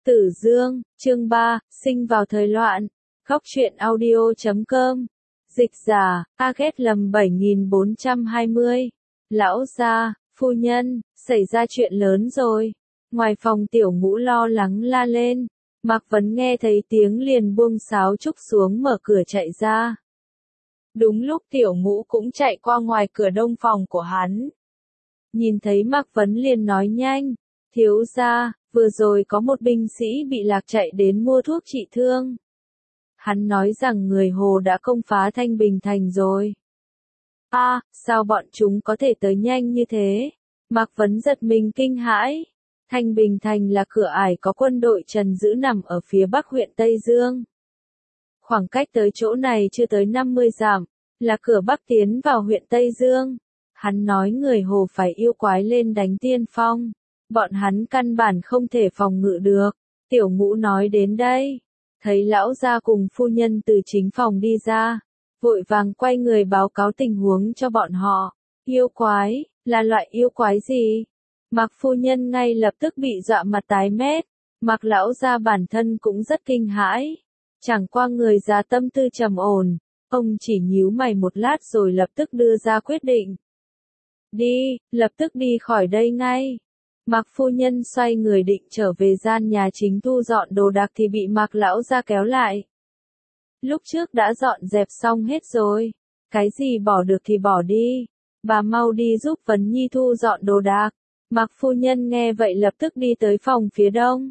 Tử Dương, chương 3, sinh vào thời loạn. Góc truyện audio.com. Dịch giả, Aget lầm 7420. Lão gia, phu nhân, xảy ra chuyện lớn rồi. Ngoài phòng Tiểu Ngũ lo lắng la lên. Mạc Vấn nghe thấy tiếng liền buông sáo trúc xuống mở cửa chạy ra. Đúng lúc Tiểu Ngũ cũng chạy qua ngoài cửa đông phòng của hắn. Nhìn thấy Mạc Vấn liền nói nhanh, thiếu gia, vừa rồi có một binh sĩ bị lạc chạy đến mua thuốc trị thương. Hắn nói rằng người Hồ đã công phá Thanh Bình Thành rồi. Sao bọn chúng có thể tới nhanh như thế? Mạc Vấn giật mình kinh hãi. Thanh Bình Thành là cửa ải có quân đội Trần giữ nằm ở phía bắc huyện Tây Dương. Khoảng cách tới chỗ này chưa tới 50 dặm, là cửa bắc tiến vào huyện Tây Dương. Hắn nói người Hồ phải yêu quái lên đánh tiên phong. Bọn hắn căn bản không thể phòng ngự được. Tiểu Ngũ nói đến đây. Thấy lão gia cùng phu nhân từ chính phòng đi ra. Vội vàng quay người báo cáo tình huống cho bọn họ. Yêu quái, là loại yêu quái gì? Mạc phu nhân ngay lập tức bị dọa mặt tái mét. Mạc lão gia bản thân cũng rất kinh hãi. Chẳng qua người già tâm tư trầm ổn. Ông chỉ nhíu mày một lát rồi lập tức đưa ra quyết định. Đi, lập tức đi khỏi đây ngay. Mạc phu nhân xoay người định trở về gian nhà chính thu dọn đồ đạc thì bị Mạc lão gia kéo lại. Lúc trước đã dọn dẹp xong hết rồi. Cái gì bỏ được thì bỏ đi. Bà mau đi giúp Vấn Nhi thu dọn đồ đạc. Mạc phu nhân nghe vậy lập tức đi tới phòng phía đông.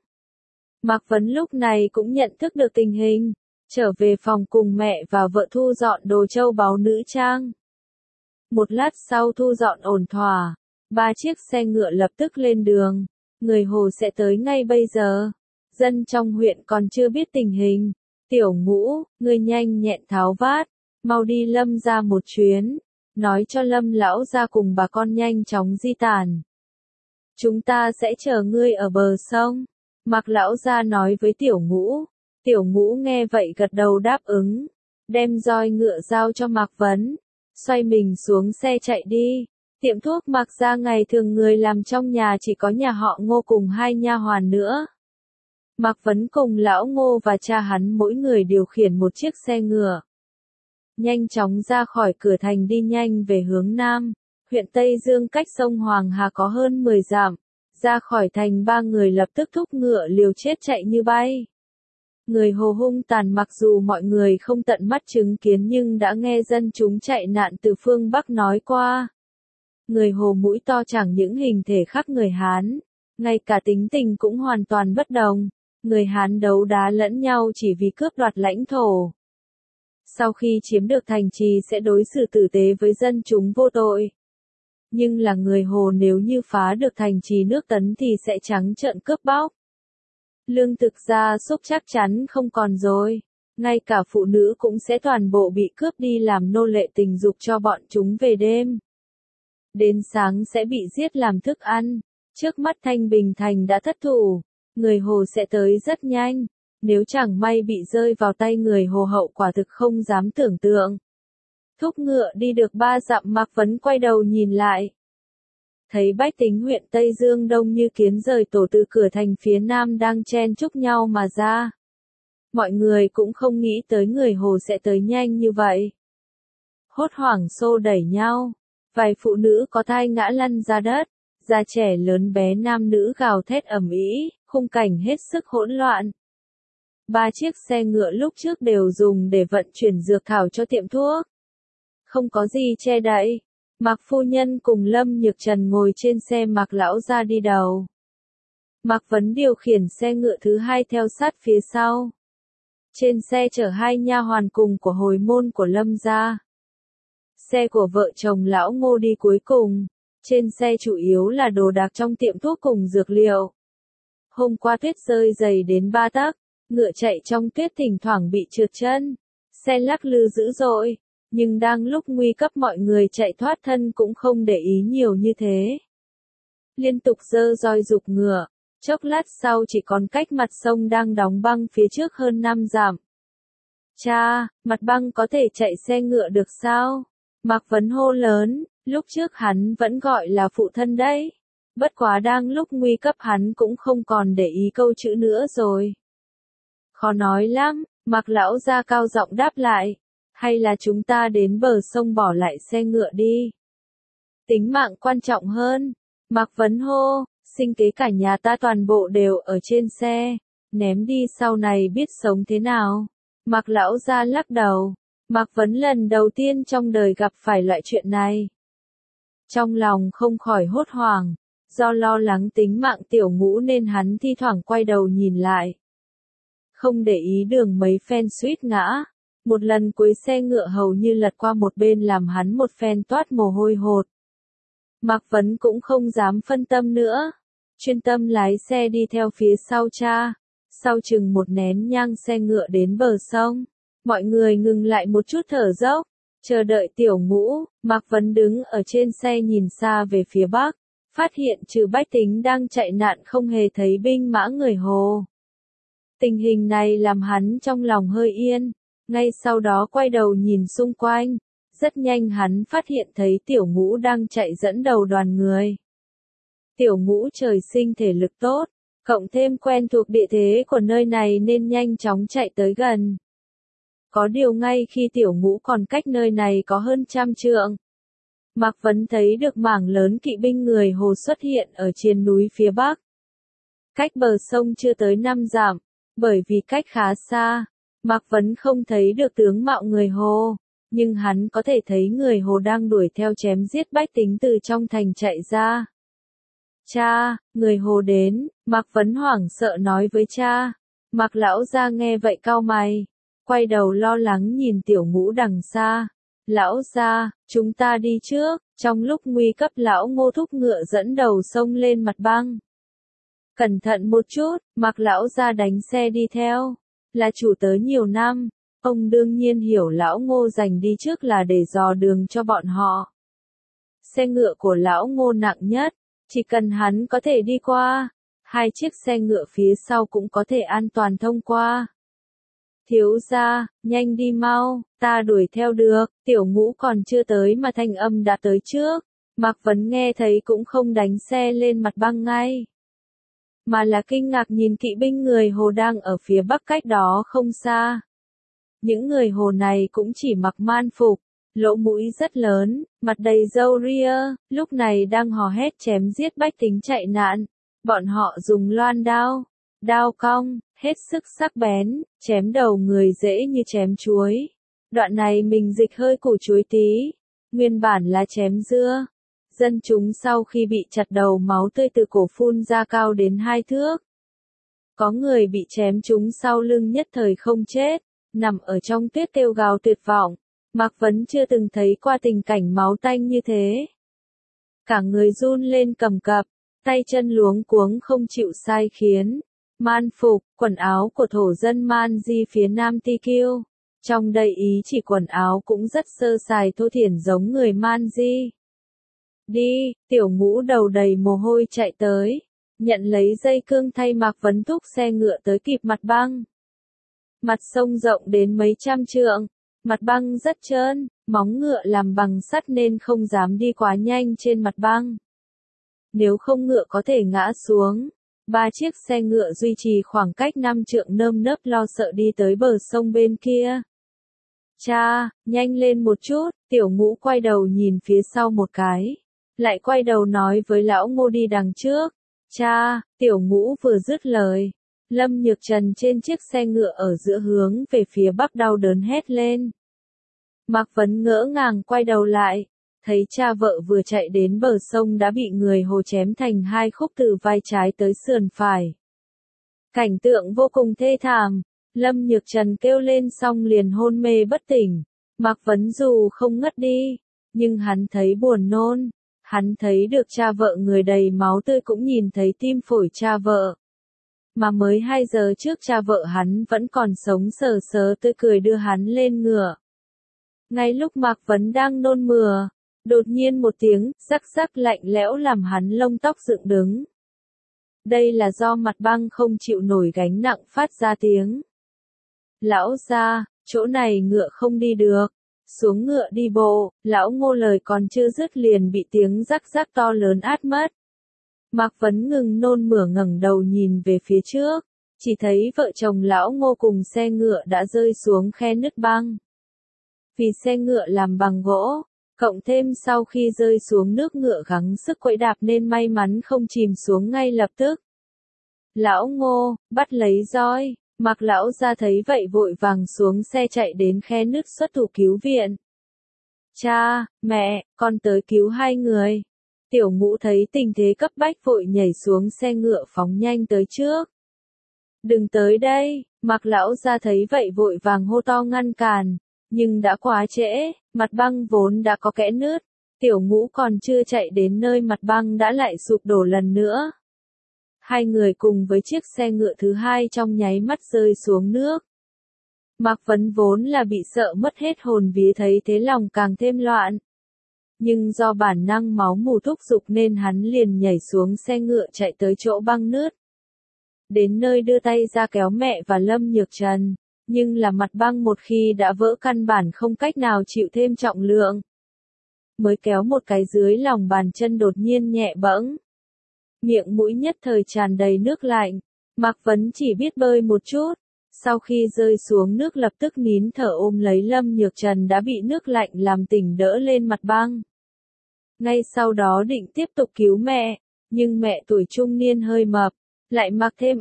Mạc Vấn lúc này cũng nhận thức được tình hình. Trở về phòng cùng mẹ và vợ thu dọn đồ châu báu nữ trang. Một lát sau thu dọn ổn thỏa. 3 chiếc xe ngựa lập tức lên đường. Người Hồ sẽ tới ngay bây giờ. Dân trong huyện còn chưa biết tình hình. Tiểu Ngũ, ngươi nhanh nhẹn tháo vát. Mau đi Lâm ra một chuyến. Nói cho Lâm lão ra cùng bà con nhanh chóng di tản. Chúng ta sẽ chờ ngươi ở bờ sông. Mạc lão ra nói với Tiểu Ngũ. Tiểu Ngũ nghe vậy gật đầu đáp ứng. Đem roi ngựa giao cho Mạc Vấn. Xoay mình xuống xe chạy đi. Tiệm thuốc Mạc gia ngày thường người làm trong nhà chỉ có nhà họ Ngô cùng 2 nha hoàn nữa. Mạc Vấn cùng lão Ngô và cha hắn mỗi người điều khiển một chiếc xe ngựa. Nhanh chóng ra khỏi cửa thành đi nhanh về hướng nam. Huyện Tây Dương cách sông Hoàng Hà có hơn 10 dặm. Ra khỏi thành 3 người lập tức thúc ngựa liều chết chạy như bay. Người Hồ hung tàn mặc dù mọi người không tận mắt chứng kiến nhưng đã nghe dân chúng chạy nạn từ phương Bắc nói qua. Người Hồ mũi to chẳng những hình thể khác người Hán, ngay cả tính tình cũng hoàn toàn bất đồng. Người Hán đấu đá lẫn nhau chỉ vì cướp đoạt lãnh thổ. Sau khi chiếm được thành trì sẽ đối xử tử tế với dân chúng vô tội. Nhưng là người Hồ nếu như phá được thành trì nước Tấn thì sẽ trắng trợn cướp bóc. Lương thực gia súc chắc chắn không còn rồi. Ngay cả phụ nữ cũng sẽ toàn bộ bị cướp đi làm nô lệ tình dục cho bọn chúng về đêm. Đến sáng sẽ bị giết làm thức ăn. Trước mắt Thanh Bình Thành đã thất thủ. Người Hồ sẽ tới rất nhanh. Nếu chẳng may bị rơi vào tay người Hồ hậu quả thực không dám tưởng tượng. Thúc ngựa đi được 3 dặm Mạc Vấn quay đầu nhìn lại. Thấy bách tính huyện Tây Dương đông như kiến rời tổ từ cửa thành phía nam đang chen chúc nhau mà ra. Mọi người cũng không nghĩ tới người Hồ sẽ tới nhanh như vậy. Hốt hoảng xô đẩy nhau. Vài phụ nữ có thai ngã lăn ra đất. Già trẻ lớn bé nam nữ gào thét ầm ĩ, khung cảnh hết sức hỗn loạn. 3 chiếc xe ngựa lúc trước đều dùng để vận chuyển dược thảo cho tiệm thuốc. Không có gì che đậy. Mạc phu nhân cùng Lâm Nhược Trần ngồi trên xe Mạc lão ra đi đầu. Mạc Vấn điều khiển xe ngựa thứ 2 theo sát phía sau. Trên xe chở 2 nha hoàn cùng của hồi môn của Lâm gia. Xe của vợ chồng lão Ngô đi cuối cùng. Trên xe chủ yếu là đồ đạc trong tiệm thuốc cùng dược liệu. Hôm qua tuyết rơi dày đến 3 tấc, ngựa chạy trong tuyết thỉnh thoảng bị trượt chân. Xe lắc lư dữ dội. Nhưng đang lúc nguy cấp mọi người chạy thoát thân cũng không để ý nhiều như thế. Liên tục giơ roi giục ngựa, chốc lát sau chỉ còn cách mặt sông đang đóng băng phía trước hơn 5 dặm. Cha, mặt băng có thể chạy xe ngựa được sao? Mạc Vấn hô lớn, lúc trước hắn vẫn gọi là phụ thân đấy. Bất quá đang lúc nguy cấp hắn cũng không còn để ý câu chữ nữa rồi. Khó nói lắm, Mạc lão gia cao giọng đáp lại. Hay là chúng ta đến bờ sông bỏ lại xe ngựa đi. Tính mạng quan trọng hơn. Mạc Vấn hô, sinh kế cả nhà ta toàn bộ đều ở trên xe. Ném đi sau này biết sống thế nào. Mạc lão gia lắc đầu. Mạc Vấn lần đầu tiên trong đời gặp phải loại chuyện này. Trong lòng không khỏi hốt hoảng. Do lo lắng tính mạng Tiểu Ngũ nên hắn thi thoảng quay đầu nhìn lại. Không để ý đường mấy phen suýt ngã. Một lần cuối xe ngựa hầu như lật qua một bên làm hắn một phen toát mồ hôi hột. Mạc Vấn cũng không dám phân tâm nữa. Chuyên tâm lái xe đi theo phía sau cha. Sau chừng một nén nhang xe ngựa đến bờ sông. Mọi người ngừng lại một chút thở dốc. Chờ đợi Tiểu Ngũ. Mạc Vấn đứng ở trên xe nhìn xa về phía bắc. Phát hiện trừ bách tính đang chạy nạn không hề thấy binh mã người Hồ. Tình hình này làm hắn trong lòng hơi yên. Ngay sau đó quay đầu nhìn xung quanh. Rất nhanh hắn phát hiện thấy Tiểu Ngũ đang chạy dẫn đầu đoàn người. Tiểu Ngũ trời sinh thể lực tốt, cộng thêm quen thuộc địa thế của nơi này nên nhanh chóng chạy tới gần. Có điều ngay khi Tiểu Ngũ còn cách nơi này có hơn 100 trượng. Mạc Vấn thấy được mảng lớn kỵ binh người Hồ xuất hiện ở trên núi phía bắc. Cách bờ sông chưa tới 5 dặm, bởi vì cách khá xa, Mạc Vấn không thấy được tướng mạo người Hồ, nhưng hắn có thể thấy người Hồ đang đuổi theo chém giết bách tính từ trong thành chạy ra. Cha, người Hồ đến, Mạc Vấn hoảng sợ nói với cha. Mạc lão gia nghe vậy cau mày, quay đầu lo lắng nhìn Tiểu Ngũ đằng xa. Lão gia, chúng ta đi trước. Trong lúc nguy cấp lão Ngô thúc ngựa dẫn đầu sông lên mặt băng. Cẩn thận một chút, Mạc lão gia đánh xe đi theo. Là chủ tớ nhiều năm, ông đương nhiên hiểu lão Ngô giành đi trước là để dò đường cho bọn họ. Xe ngựa của lão Ngô nặng nhất, chỉ cần hắn có thể đi qua, 2 chiếc xe ngựa phía sau cũng có thể an toàn thông qua. Thiếu gia, nhanh đi mau, ta đuổi theo được. Tiểu Ngũ còn chưa tới mà thanh âm đã tới trước. Mạc Vấn nghe thấy cũng không đánh xe lên mặt băng ngay, mà là kinh ngạc nhìn kỵ binh người Hồ đang ở phía bắc cách đó không xa. Những người Hồ này cũng chỉ mặc man phục, lỗ mũi rất lớn, mặt đầy râu ria, lúc này đang hò hét chém giết bách tính chạy nạn. Bọn họ dùng loan đao, đao cong, hết sức sắc bén, chém đầu người dễ như chém chuối. Đoạn này mình dịch hơi củ chuối tí, nguyên bản là chém dưa. Dân chúng sau khi bị chặt đầu máu tươi từ cổ phun ra cao đến 2 thước. Có người bị chém trúng sau lưng nhất thời không chết, nằm ở trong tuyết kêu gào tuyệt vọng. Mạc Vấn chưa từng thấy qua tình cảnh máu tanh như thế. Cả người run lên cầm cập, tay chân luống cuống không chịu sai khiến. Man phục, quần áo của thổ dân Man Di phía Nam Ti Kiêu. Trong đây ý chỉ quần áo cũng rất sơ sài thô thiển giống người Man Di. Đi, Tiểu Ngũ đầu đầy mồ hôi chạy tới, nhận lấy dây cương thay Mạc Vấn thúc xe ngựa tới kịp mặt băng. Mặt sông rộng đến mấy trăm trượng, mặt băng rất trơn, móng ngựa làm bằng sắt nên không dám đi quá nhanh trên mặt băng. Nếu không ngựa có thể ngã xuống. 3 chiếc xe ngựa duy trì khoảng cách 5 trượng nơm nớp lo sợ đi tới bờ sông bên kia. Cha, nhanh lên một chút, Tiểu Ngũ quay đầu nhìn phía sau một cái. Lại quay đầu nói với lão Ngô đi đằng trước. Cha, Tiểu Ngũ vừa dứt lời. Lâm Nhược Trần trên chiếc xe ngựa ở giữa hướng về phía bắc đau đớn hét lên. Mạc Vấn ngỡ ngàng quay đầu lại. Thấy cha vợ vừa chạy đến bờ sông đã bị người Hồ chém thành 2 khúc từ vai trái tới sườn phải. Cảnh tượng vô cùng thê thảm. Lâm Nhược Trần kêu lên xong liền hôn mê bất tỉnh. Mạc Vấn dù không ngất đi, nhưng hắn thấy buồn nôn. Hắn thấy được cha vợ người đầy máu tươi cũng nhìn thấy tim phổi cha vợ. Mà mới 2 giờ trước cha vợ hắn vẫn còn sống sờ sờ tươi cười đưa hắn lên ngựa. Ngay lúc Mạc Vấn đang nôn mửa, đột nhiên một tiếng rắc rắc lạnh lẽo làm hắn lông tóc dựng đứng. Đây là do mặt băng không chịu nổi gánh nặng phát ra tiếng. Lão gia, chỗ này ngựa không đi được. Xuống ngựa đi bộ, lão Ngô lời còn chưa dứt liền bị tiếng rắc rắc to lớn át mất. Mạc Vấn ngừng nôn mửa ngẩng đầu nhìn về phía trước, chỉ thấy vợ chồng lão Ngô cùng xe ngựa đã rơi xuống khe nứt băng. Vì xe ngựa làm bằng gỗ, cộng thêm sau khi rơi xuống nước ngựa gắng sức quẫy đạp nên may mắn không chìm xuống ngay lập tức. Lão Ngô, bắt lấy roi, Mạc lão ra thấy vậy vội vàng xuống xe chạy đến khe nứt xuất thủ cứu viện. Cha, mẹ, con tới cứu hai người. Tiểu Ngũ thấy tình thế cấp bách vội nhảy xuống xe ngựa phóng nhanh tới trước. Đừng tới đây, Mạc lão ra thấy vậy vội vàng hô to ngăn cản, nhưng đã quá trễ, mặt băng vốn đã có kẽ nứt, Tiểu Ngũ còn chưa chạy đến nơi mặt băng đã lại sụp đổ lần nữa. Hai người cùng với chiếc xe ngựa thứ hai trong nháy mắt rơi xuống nước. Mạc Vấn vốn là bị sợ mất hết hồn vía thấy thế lòng càng thêm loạn. Nhưng do bản năng máu mù thúc giục nên hắn liền nhảy xuống xe ngựa chạy tới chỗ băng nứt. Đến nơi đưa tay ra kéo mẹ và Lâm Nhược Trần, nhưng là mặt băng một khi đã vỡ căn bản không cách nào chịu thêm trọng lượng. Mới kéo một cái dưới lòng bàn chân đột nhiên nhẹ bẫng. Miệng mũi nhất thời tràn đầy nước lạnh, Mạc Vấn chỉ biết bơi một chút, sau khi rơi xuống nước lập tức nín thở ôm lấy Lâm Nhược Trần đã bị nước lạnh làm tỉnh đỡ lên mặt băng. Ngay sau đó định tiếp tục cứu mẹ, nhưng mẹ tuổi trung niên hơi mập, lại mặc thêm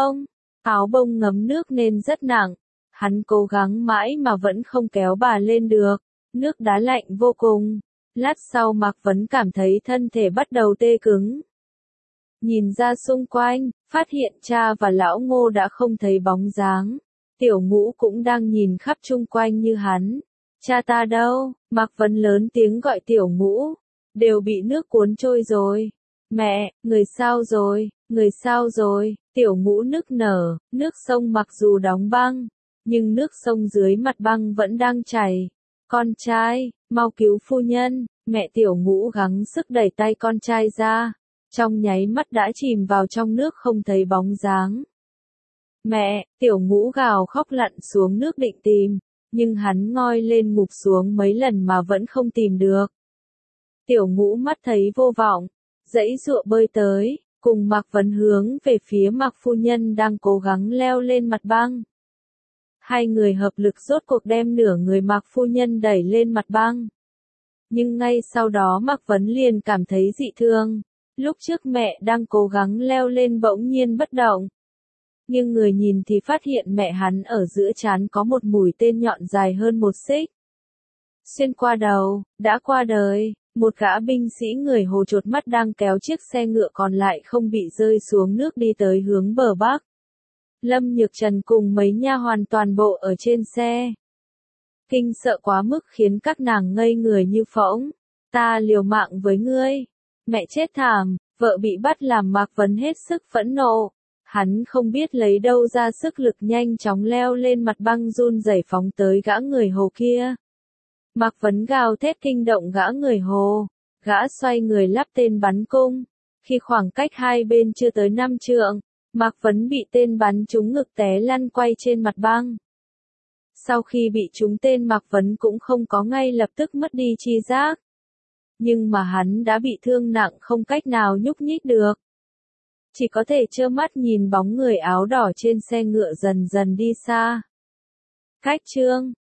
áo bông ngấm nước nên rất nặng, hắn cố gắng mãi mà vẫn không kéo bà lên được, nước đá lạnh vô cùng, lát sau Mạc Vấn cảm thấy thân thể bắt đầu tê cứng. Nhìn ra xung quanh, phát hiện cha và lão Ngô đã không thấy bóng dáng. Tiểu Ngũ cũng đang nhìn khắp chung quanh như hắn. Cha ta đâu? Mạc Vấn lớn tiếng gọi Tiểu Ngũ. Đều bị nước cuốn trôi rồi. Mẹ, người sao rồi? Người sao rồi? Tiểu Ngũ nức nở, nước sông mặc dù đóng băng, nhưng nước sông dưới mặt băng vẫn đang chảy. Con trai, mau cứu phu nhân. Mẹ Tiểu Ngũ gắng sức đẩy tay con trai ra. Trong nháy mắt đã chìm vào trong nước không thấy bóng dáng. Mẹ, Tiểu Ngũ gào khóc lặn xuống nước định tìm, nhưng hắn ngoi lên ngục xuống mấy lần mà vẫn không tìm được. Tiểu Ngũ mắt thấy vô vọng, giãy giụa bơi tới, cùng Mạc Vấn hướng về phía Mạc phu nhân đang cố gắng leo lên mặt băng. Hai người hợp lực rốt cuộc đem nửa người Mạc phu nhân đẩy lên mặt băng. Nhưng ngay sau đó Mạc Vấn liền cảm thấy dị thường. Lúc trước mẹ đang cố gắng leo lên bỗng nhiên bất động. Nhưng người nhìn thì phát hiện mẹ hắn ở giữa trán có một mũi tên nhọn dài hơn 1 xích. Xuyên qua đầu, đã qua đời, một gã binh sĩ người Hồ chột mắt đang kéo chiếc xe ngựa còn lại không bị rơi xuống nước đi tới hướng bờ bắc. Lâm Nhược Trần cùng mấy nha hoàn toàn bộ ở trên xe. Kinh sợ quá mức khiến các nàng ngây người như phỗng. Ta liều mạng với ngươi. Mẹ chết thảm, vợ bị bắt làm Mạc Vấn hết sức phẫn nộ. Hắn không biết lấy đâu ra sức lực nhanh chóng leo lên mặt băng run rẩy phóng tới gã người Hồ kia. Mạc Vấn gào thét kinh động gã người Hồ. Gã xoay người lắp tên bắn cung. Khi khoảng cách hai bên chưa tới 5 trượng, Mạc Vấn bị tên bắn trúng ngực té lăn quay trên mặt băng. Sau khi bị trúng tên Mạc Vấn cũng không có ngay lập tức mất đi tri giác. Nhưng mà hắn đã bị thương nặng không cách nào nhúc nhích được. Chỉ có thể trơ mắt nhìn bóng người áo đỏ trên xe ngựa dần dần đi xa. Cách chương